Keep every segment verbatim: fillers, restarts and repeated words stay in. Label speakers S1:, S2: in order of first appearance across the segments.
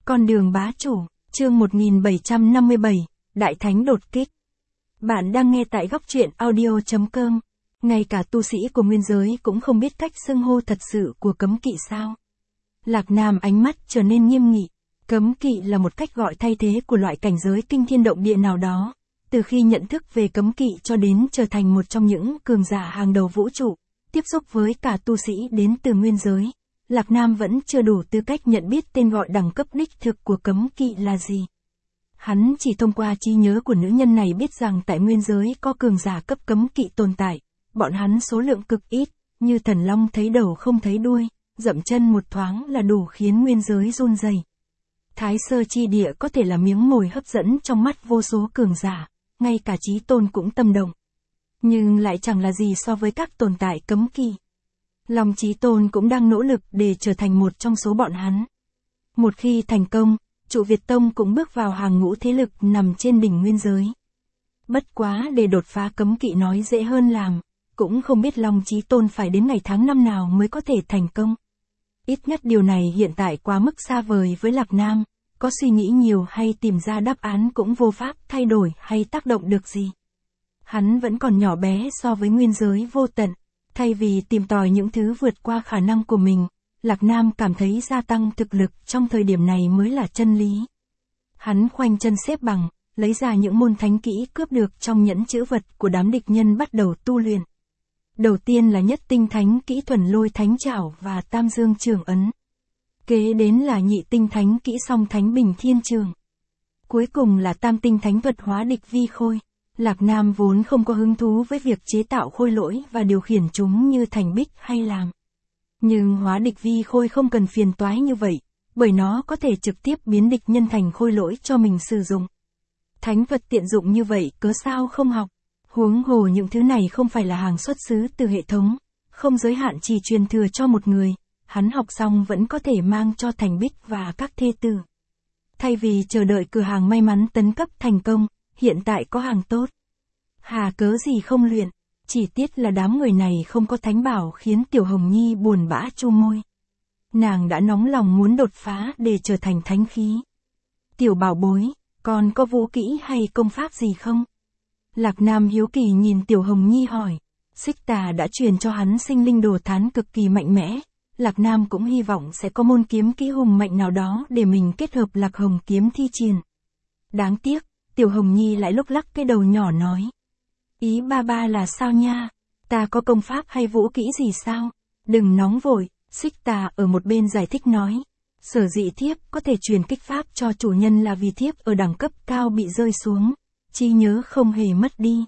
S1: Con đường bá chủ, chương một nghìn bảy trăm năm mươi bảy, Đại Thánh đột kích. Bạn đang nghe tại góc truyện audio chấm com. Ngay cả tu sĩ của nguyên giới cũng không biết cách xưng hô thật sự của cấm kỵ sao. Lạc Nam ánh mắt trở nên nghiêm nghị. Cấm kỵ là một cách gọi thay thế của loại cảnh giới kinh thiên động địa nào đó. Từ khi nhận thức về cấm kỵ cho đến trở thành một trong những cường giả hàng đầu vũ trụ, tiếp xúc với cả tu sĩ đến từ nguyên giới, Lạc Nam vẫn chưa đủ tư cách nhận biết tên gọi đẳng cấp đích thực của cấm kỵ là gì. Hắn chỉ thông qua trí nhớ của nữ nhân này biết rằng tại nguyên giới có cường giả cấp cấm kỵ tồn tại, bọn hắn số lượng cực ít, như thần long thấy đầu không thấy đuôi, dậm chân một thoáng là đủ khiến nguyên giới run rẩy. Thái sơ chi địa có thể là miếng mồi hấp dẫn trong mắt vô số cường giả, ngay cả chí tôn cũng tâm động. Nhưng lại chẳng là gì so với các tồn tại cấm kỵ. Long Chí Tôn cũng đang nỗ lực để trở thành một trong số bọn hắn. Một khi thành công, Trụ Việt Tông cũng bước vào hàng ngũ thế lực nằm trên đỉnh nguyên giới. Bất quá để đột phá cấm kỵ nói dễ hơn làm, cũng không biết Long Chí Tôn phải đến ngày tháng năm nào mới có thể thành công. Ít nhất điều này hiện tại quá mức xa vời với Lạc Nam, có suy nghĩ nhiều hay tìm ra đáp án cũng vô pháp thay đổi hay tác động được gì. Hắn vẫn còn nhỏ bé so với nguyên giới vô tận. Thay vì tìm tòi những thứ vượt qua khả năng của mình, Lạc Nam cảm thấy gia tăng thực lực trong thời điểm này mới là chân lý. Hắn khoanh chân xếp bằng, lấy ra những môn thánh kỹ cướp được trong nhẫn chữ vật của đám địch nhân bắt đầu tu luyện. Đầu tiên là nhất tinh thánh kỹ thuần lôi thánh trảo và tam dương trường ấn. Kế đến là nhị tinh thánh kỹ song thánh bình thiên trường. Cuối cùng là tam tinh thánh thuật hóa địch vi khôi. Lạc Nam vốn không có hứng thú với việc chế tạo khôi lỗi và điều khiển chúng như Thành Bích hay làm. Nhưng hóa địch vi khôi không cần phiền toái như vậy, bởi nó có thể trực tiếp biến địch nhân thành khôi lỗi cho mình sử dụng. Thánh vật tiện dụng như vậy cớ sao không học, huống hồ những thứ này không phải là hàng xuất xứ từ hệ thống, không giới hạn chỉ truyền thừa cho một người, hắn học xong vẫn có thể mang cho Thành Bích và các thê tử. Thay vì chờ đợi cửa hàng may mắn tấn cấp thành công, hiện tại có hàng tốt. Hà cớ gì không luyện, chỉ tiếc là đám người này không có thánh bảo khiến Tiểu Hồng Nhi buồn bã chu môi. Nàng đã nóng lòng muốn đột phá để trở thành thánh khí. Tiểu bảo bối, còn có vũ kỹ hay công pháp gì không? Lạc Nam hiếu kỳ nhìn Tiểu Hồng Nhi hỏi. Xích Tà đã truyền cho hắn sinh linh đồ thán cực kỳ mạnh mẽ. Lạc Nam cũng hy vọng sẽ có môn kiếm kỹ hùng mạnh nào đó để mình kết hợp Lạc Hồng kiếm thi triển. Đáng tiếc, Tiểu Hồng Nhi lại lúc lắc cái đầu nhỏ nói. Ý ba ba là sao nha? Ta có công pháp hay vũ kỹ gì sao? Đừng nóng vội, Xích Tà ở một bên giải thích nói. Sở dĩ thiếp có thể truyền kích pháp cho chủ nhân là vì thiếp ở đẳng cấp cao bị rơi xuống, trí nhớ không hề mất đi.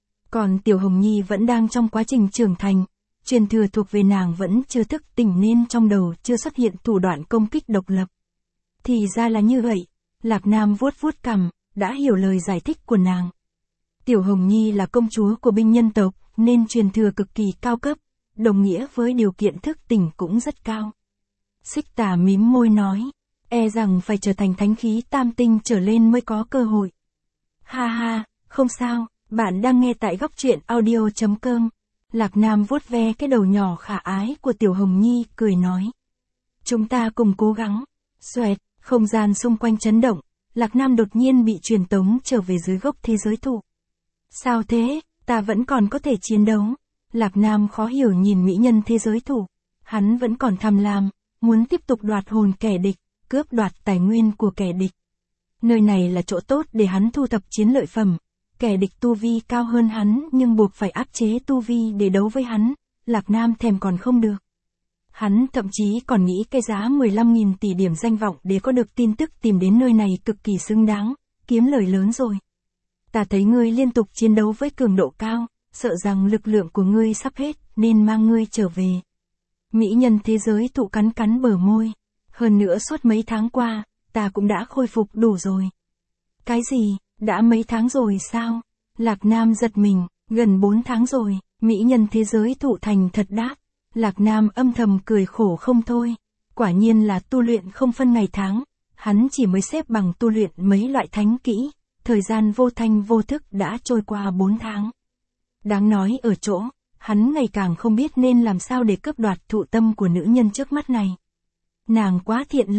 S1: Còn Tiểu Hồng Nhi vẫn đang trong quá trình trưởng thành, truyền thừa thuộc về nàng vẫn chưa thức tỉnh nên trong đầu chưa xuất hiện thủ đoạn công kích độc lập. Thì ra là như vậy, Lạc Nam vuốt vuốt cằm, đã hiểu lời giải thích của nàng. Tiểu Hồng Nhi là công chúa của binh nhân tộc, nên truyền thừa cực kỳ cao cấp, đồng nghĩa với điều kiện thức tỉnh cũng rất cao. Xích Tà mím môi nói, e rằng phải trở thành thánh khí tam tinh trở lên mới có cơ hội. Ha ha, không sao, bạn đang nghe tại góc truyện audio chấm com. Lạc Nam vuốt ve cái đầu nhỏ khả ái của Tiểu Hồng Nhi, cười nói. Chúng ta cùng cố gắng. Xoẹt, không gian xung quanh chấn động, Lạc Nam đột nhiên bị truyền tống trở về dưới gốc thế giới thụ. Sao thế, ta vẫn còn có thể chiến đấu. Lạc Nam khó hiểu nhìn mỹ nhân thế giới thụ. Hắn vẫn còn tham lam, muốn tiếp tục đoạt hồn kẻ địch, cướp đoạt tài nguyên của kẻ địch. Nơi này là chỗ tốt để hắn thu thập chiến lợi phẩm. Kẻ địch tu vi cao hơn hắn nhưng buộc phải áp chế tu vi để đấu với hắn, Lạc Nam thèm còn không được. Hắn thậm chí còn nghĩ cái giá mười lăm nghìn tỷ điểm danh vọng để có được tin tức tìm đến nơi này cực kỳ xứng đáng, kiếm lời lớn rồi. Ta thấy ngươi liên tục chiến đấu với cường độ cao, sợ rằng lực lượng của ngươi sắp hết nên mang ngươi trở về. Mỹ nhân thế giới thụ cắn cắn bờ môi. Hơn nữa suốt mấy tháng qua, ta cũng đã khôi phục đủ rồi. Cái gì, đã mấy tháng rồi sao? Lạc Nam giật mình, gần bốn tháng rồi, mỹ nhân thế giới thụ thành thật đáp. Lạc Nam âm thầm cười khổ không thôi. Quả nhiên là tu luyện không phân ngày tháng, hắn chỉ mới xếp bằng tu luyện mấy loại thánh kỹ, thời gian vô thanh vô thức đã trôi qua bốn tháng. Đáng nói ở chỗ, hắn ngày càng không biết nên làm sao để cướp đoạt thụ tâm của nữ nhân trước mắt này. Nàng quá thiện lương,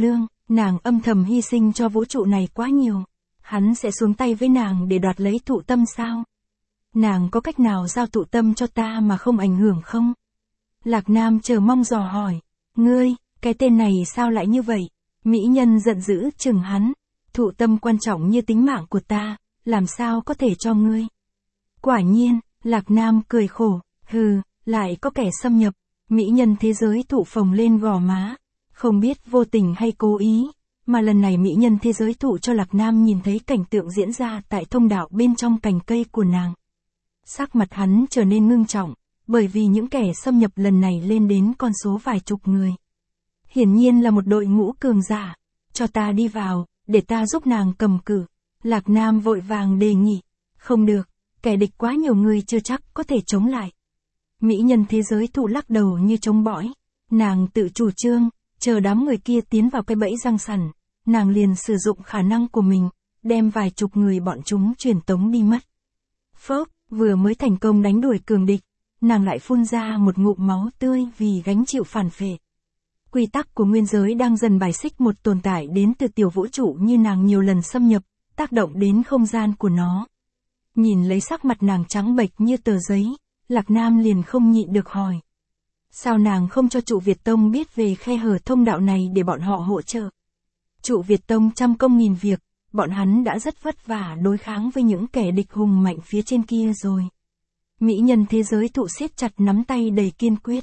S1: Nàng âm thầm hy sinh cho vũ trụ này quá nhiều. Hắn sẽ xuống tay với nàng để đoạt lấy thụ tâm sao? Nàng có cách nào giao thụ tâm cho ta mà không ảnh hưởng không? Lạc Nam chờ mong dò hỏi. Ngươi, cái tên này sao lại như vậy? Mỹ nhân giận dữ chừng hắn. Thụ tâm quan trọng như tính mạng của ta, làm sao có thể cho ngươi? Quả nhiên, Lạc Nam cười khổ. Hừ, lại có kẻ xâm nhập. Mỹ nhân thế giới thụ phồng lên gò má. Không biết vô tình hay cố ý, mà lần này mỹ nhân thế giới thụ cho Lạc Nam nhìn thấy cảnh tượng diễn ra tại thông đạo bên trong cành cây của nàng. Sắc mặt hắn trở nên ngưng trọng, bởi vì những kẻ xâm nhập lần này lên đến con số vài chục người. Hiển nhiên là một đội ngũ cường giả. Cho ta đi vào, để ta giúp nàng cầm cự. Lạc Nam vội vàng đề nghị. Không được, kẻ địch quá nhiều người chưa chắc có thể chống lại. Mỹ nhân thế giới thụ lắc đầu như chống bõi. Nàng tự chủ trương, chờ đám người kia tiến vào cái bẫy răng sẵn, nàng liền sử dụng khả năng của mình, đem vài chục người bọn chúng truyền tống đi mất. Phốc, vừa mới thành công đánh đuổi cường địch, nàng lại phun ra một ngụm máu tươi vì gánh chịu phản phệ. Quy tắc của nguyên giới đang dần bài xích một tồn tại đến từ tiểu vũ trụ như nàng nhiều lần xâm nhập, tác động đến không gian của nó. Nhìn lấy sắc mặt nàng trắng bệch như tờ giấy, Lạc Nam liền không nhịn được hỏi. Sao nàng không cho trụ Việt Tông biết về khe hở thông đạo này để bọn họ hỗ trợ? Trụ Việt Tông trăm công nghìn việc, bọn hắn đã rất vất vả đối kháng với những kẻ địch hùng mạnh phía trên kia rồi. Mỹ nhân thế giới thụ siết chặt nắm tay đầy kiên quyết.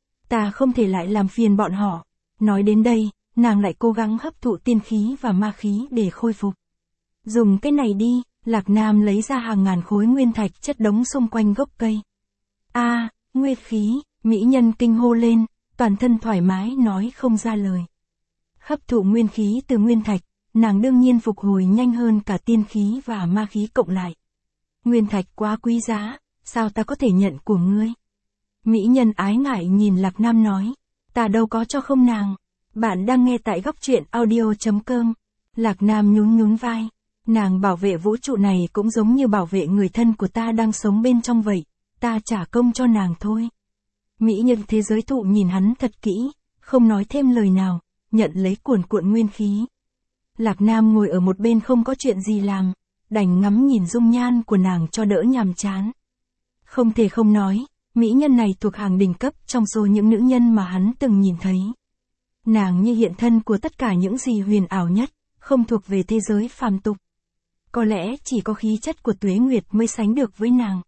S1: Ta không thể lại làm phiền bọn họ. Nói đến đây, nàng lại cố gắng hấp thụ tiên khí và ma khí để khôi phục. Dùng cái này đi, Lạc Nam lấy ra hàng ngàn khối nguyên thạch chất đống xung quanh gốc cây. A, à, nguyên khí, mỹ nhân kinh hô lên, toàn thân thoải mái nói không ra lời. Hấp thụ nguyên khí từ nguyên thạch, nàng đương nhiên phục hồi nhanh hơn cả tiên khí và ma khí cộng lại. Nguyên thạch quá quý giá, sao ta có thể nhận của ngươi? Mỹ nhân ái ngại nhìn Lạc Nam nói, ta đâu có cho không nàng. Bạn đang nghe tại góc truyện audio chấm com. Lạc Nam nhún nhún vai, nàng bảo vệ vũ trụ này cũng giống như bảo vệ người thân của ta đang sống bên trong vậy, ta trả công cho nàng thôi. Mỹ nhân thế giới thụ nhìn hắn thật kỹ, không nói thêm lời nào, nhận lấy cuồn cuộn nguyên khí. Lạc Nam ngồi ở một bên không có chuyện gì làm, đành ngắm nhìn dung nhan của nàng cho đỡ nhàm chán. Không thể không nói, mỹ nhân này thuộc hàng đỉnh cấp trong số những nữ nhân mà hắn từng nhìn thấy. Nàng như hiện thân của tất cả những gì huyền ảo nhất, không thuộc về thế giới phàm tục. Có lẽ chỉ có khí chất của Tuế Nguyệt mới sánh được với nàng.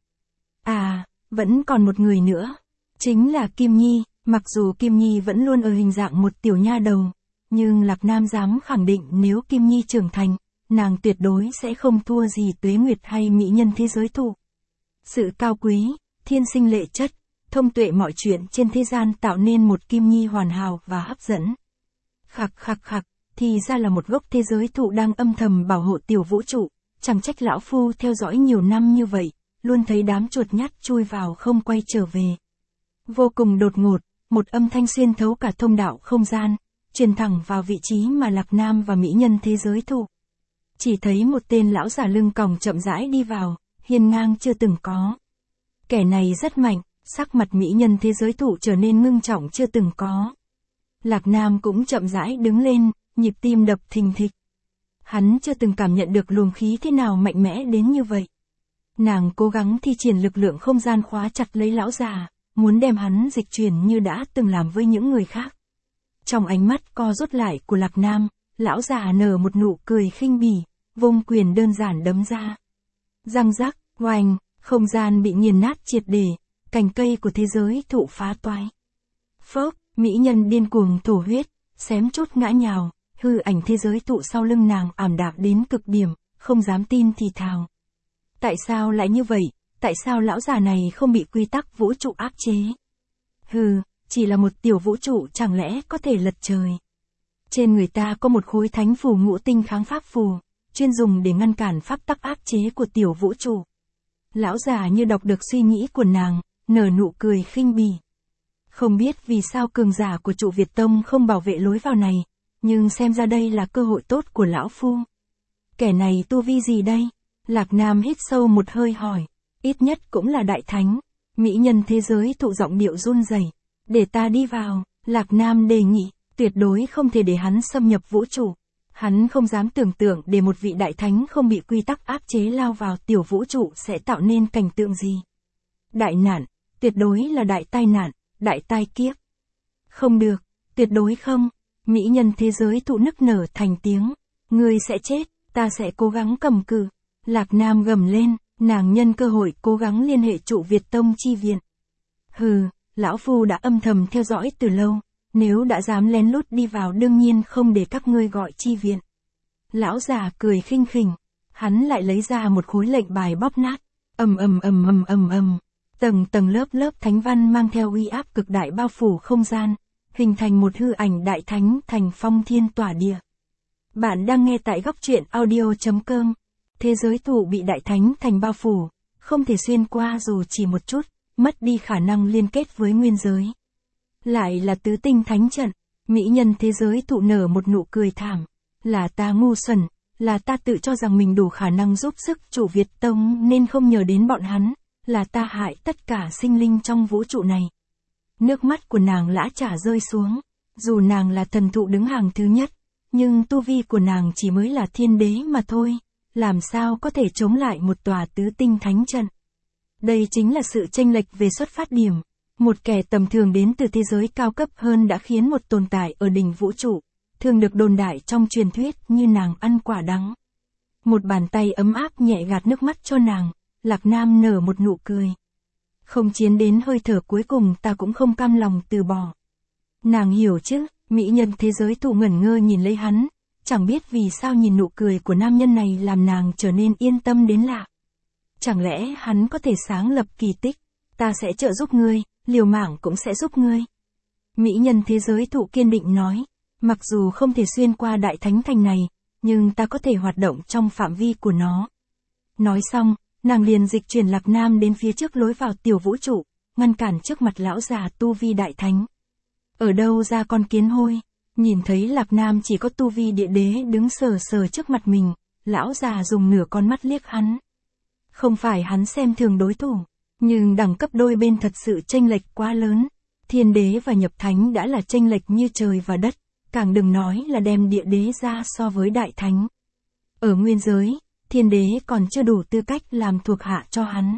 S1: À, vẫn còn một người nữa. Chính là Kim Nhi, mặc dù Kim Nhi vẫn luôn ở hình dạng một tiểu nha đầu, nhưng Lạc Nam dám khẳng định nếu Kim Nhi trưởng thành, nàng tuyệt đối sẽ không thua gì Tuế Nguyệt hay mỹ nhân thế giới thụ. Sự cao quý, thiên sinh lệ chất, thông tuệ mọi chuyện trên thế gian tạo nên một Kim Nhi hoàn hảo và hấp dẫn. Khặc khặc khặc, thì ra là một gốc thế giới thụ đang âm thầm bảo hộ tiểu vũ trụ, chẳng trách lão phu theo dõi nhiều năm như vậy, luôn thấy đám chuột nhắt chui vào không quay trở về. Vô cùng đột ngột, một âm thanh xuyên thấu cả thông đạo không gian, truyền thẳng vào vị trí mà Lạc Nam và mỹ nhân thế giới thụ. Chỉ thấy một tên lão già lưng còng chậm rãi đi vào, hiên ngang chưa từng có. Kẻ này rất mạnh, sắc mặt mỹ nhân thế giới thụ trở nên ngưng trọng chưa từng có. Lạc Nam cũng chậm rãi đứng lên, nhịp tim đập thình thịch. Hắn chưa từng cảm nhận được luồng khí thế nào mạnh mẽ đến như vậy. Nàng cố gắng thi triển lực lượng không gian khóa chặt lấy lão già, muốn đem hắn dịch chuyển như đã từng làm với những người khác. Trong ánh mắt co rút lại của Lạc Nam, lão già nở một nụ cười khinh bỉ, vung quyền đơn giản đấm ra. Răng rắc, oanh, không gian bị nghiền nát triệt để, cành cây của thế giới thụ phá toái. Phốc, mỹ nhân điên cuồng thổ huyết, xém chút ngã nhào, hư ảnh thế giới thụ sau lưng nàng ảm đạm đến cực điểm, không dám tin thì thào. Tại sao lại như vậy? Tại sao lão già này không bị quy tắc vũ trụ áp chế? Hừ, chỉ là một tiểu vũ trụ chẳng lẽ có thể lật trời. Trên người ta có một khối thánh phù ngũ tinh kháng pháp phù, chuyên dùng để ngăn cản pháp tắc áp chế của tiểu vũ trụ. Lão già như đọc được suy nghĩ của nàng, nở nụ cười khinh bỉ. Không biết vì sao cường giả của trụ Việt Tông không bảo vệ lối vào này, nhưng xem ra đây là cơ hội tốt của lão phu. Kẻ này tu vi gì đây? Lạc Nam hít sâu một hơi hỏi. Ít nhất cũng là đại thánh. Mỹ nhân thế giới thụ giọng điệu run rẩy. Để ta đi vào, Lạc Nam đề nghị. Tuyệt đối không thể để hắn xâm nhập vũ trụ. Hắn không dám tưởng tượng để một vị đại thánh không bị quy tắc áp chế lao vào tiểu vũ trụ sẽ tạo nên cảnh tượng gì. Đại nạn, tuyệt đối là đại tai nạn, đại tai kiếp. Không được, tuyệt đối không. Mỹ nhân thế giới thụ nức nở thành tiếng. Ngươi sẽ chết, ta sẽ cố gắng cầm cự. Lạc Nam gầm lên, nàng nhân cơ hội cố gắng liên hệ trụ Việt Tông chi viện. Hừ, lão phu đã âm thầm theo dõi từ lâu. Nếu đã dám lén lút đi vào đương nhiên không để các ngươi gọi chi viện. Lão già cười khinh khỉnh, hắn lại lấy ra một khối lệnh bài bóp nát, ầm ầm ầm ầm ầm ầm, tầng tầng lớp lớp thánh văn mang theo uy áp cực đại bao phủ không gian, hình thành một hư ảnh đại thánh thành phong thiên tỏa địa. Bạn đang nghe tại góc truyện audio chấm com. Thế giới thụ bị đại thánh thành bao phủ, không thể xuyên qua dù chỉ một chút, mất đi khả năng liên kết với nguyên giới. Lại là tứ tinh thánh trận, mỹ nhân thế giới thụ nở một nụ cười thảm. Là ta ngu xuẩn, là ta tự cho rằng mình đủ khả năng giúp sức chủ Việt Tông nên không nhờ đến bọn hắn, là ta hại tất cả sinh linh trong vũ trụ này. Nước mắt của nàng lã chả rơi xuống, dù nàng là thần thụ đứng hàng thứ nhất, nhưng tu vi của nàng chỉ mới là thiên đế mà thôi, làm sao có thể chống lại một tòa tứ tinh thánh trận. Đây chính là sự chênh lệch về xuất phát điểm. Một kẻ tầm thường đến từ thế giới cao cấp hơn đã khiến một tồn tại ở đỉnh vũ trụ, thường được đồn đại trong truyền thuyết như nàng ăn quả đắng. Một bàn tay ấm áp nhẹ gạt nước mắt cho nàng, Lạc Nam nở một nụ cười. Không chiến đến hơi thở cuối cùng ta cũng không cam lòng từ bỏ. Nàng hiểu chứ, mỹ nhân thế giới thụ ngẩn ngơ nhìn lấy hắn, chẳng biết vì sao nhìn nụ cười của nam nhân này làm nàng trở nên yên tâm đến lạ. Chẳng lẽ hắn có thể sáng lập kỳ tích, ta sẽ trợ giúp ngươi, liều mạng cũng sẽ giúp ngươi. Mỹ nhân thế giới thụ kiên định nói, mặc dù không thể xuyên qua đại thánh thành này, nhưng ta có thể hoạt động trong phạm vi của nó. Nói xong, nàng liền dịch chuyển Lạc Nam đến phía trước lối vào tiểu vũ trụ, ngăn cản trước mặt lão già tu vi đại thánh. Ở đâu ra con kiến hôi, nhìn thấy Lạc Nam chỉ có tu vi địa đế đứng sờ sờ trước mặt mình, lão già dùng nửa con mắt liếc hắn. Không phải hắn xem thường đối thủ, nhưng đẳng cấp đôi bên thật sự chênh lệch quá lớn. Thiên đế và nhập thánh đã là chênh lệch như trời và đất, càng đừng nói là đem địa đế ra so với đại thánh. Ở nguyên giới, thiên đế còn chưa đủ tư cách làm thuộc hạ cho hắn.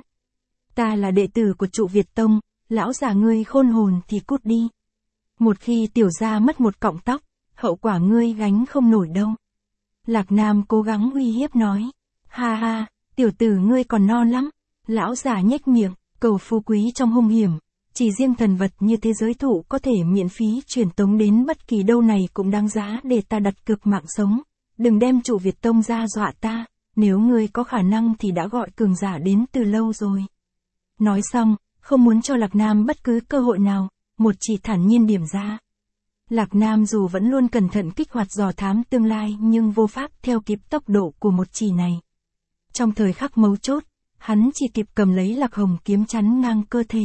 S1: Ta là đệ tử của trụ Việt Tông, lão già ngươi khôn hồn thì cút đi. Một khi tiểu gia mất một cọng tóc, hậu quả ngươi gánh không nổi đâu. Lạc Nam cố gắng uy hiếp nói. Ha ha, tiểu tử ngươi còn non lắm. Lão già nhếch miệng, cầu phú quý trong hung hiểm. Chỉ riêng thần vật như thế giới thụ có thể miễn phí truyền tống đến bất kỳ đâu này cũng đáng giá để ta đặt cược mạng sống. Đừng đem trụ Việt Tông ra dọa ta, nếu ngươi có khả năng thì đã gọi cường giả đến từ lâu rồi. Nói xong, không muốn cho Lạc Nam bất cứ cơ hội nào, một chỉ thản nhiên điểm ra. Lạc Nam dù vẫn luôn cẩn thận kích hoạt dò thám tương lai nhưng vô pháp theo kịp tốc độ của một chỉ này. Trong thời khắc mấu chốt, hắn chỉ kịp cầm lấy Lạc Hồng kiếm chắn ngang cơ thể.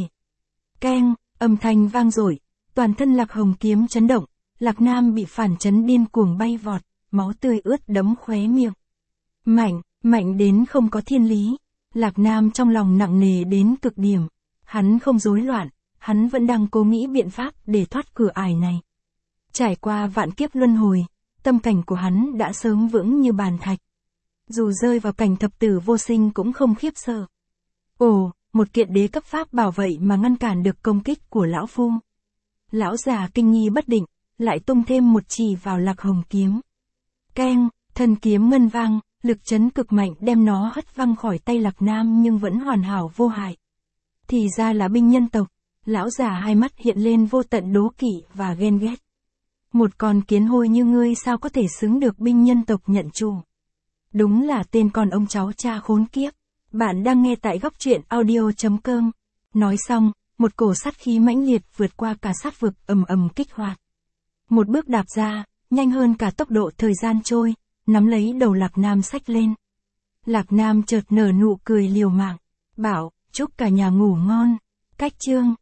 S1: Keng, âm thanh vang dội, toàn thân Lạc Hồng kiếm chấn động, Lạc Nam bị phản chấn điên cuồng bay vọt, máu tươi ướt đẫm khóe miệng. Mạnh, mạnh đến không có thiên lý. Lạc Nam trong lòng nặng nề đến cực điểm. Hắn không rối loạn, hắn vẫn đang cố nghĩ biện pháp để thoát cửa ải này. Trải qua vạn kiếp luân hồi, tâm cảnh của hắn đã sớm vững như bàn thạch. Dù rơi vào cảnh thập tử vô sinh cũng không khiếp sợ. Ồ, một kiện đế cấp pháp bảo vậy mà ngăn cản được công kích của lão phu. Lão già kinh nghi bất định, lại tung thêm một chỉ vào Lạc Hồng kiếm. Keng, thân kiếm ngân vang, lực chấn cực mạnh đem nó hất văng khỏi tay Lạc Nam nhưng vẫn hoàn hảo vô hại. Thì ra là binh nhân tộc. Lão già hai mắt hiện lên vô tận đố kỵ và ghen ghét. Một con kiến hôi như ngươi sao có thể xứng được binh nhân tộc nhận chủ. Đúng là tên con ông cháu cha khốn kiếp. Bạn đang nghe tại góc truyện audio chấm com. Nói xong, một cổ sát khí mãnh liệt vượt qua cả sát vực ầm ầm kích hoạt. Một bước đạp ra, nhanh hơn cả tốc độ thời gian trôi, nắm lấy đầu Lạc Nam xách lên. Lạc Nam chợt nở nụ cười liều mạng, bảo, chúc cả nhà ngủ ngon. Cách chương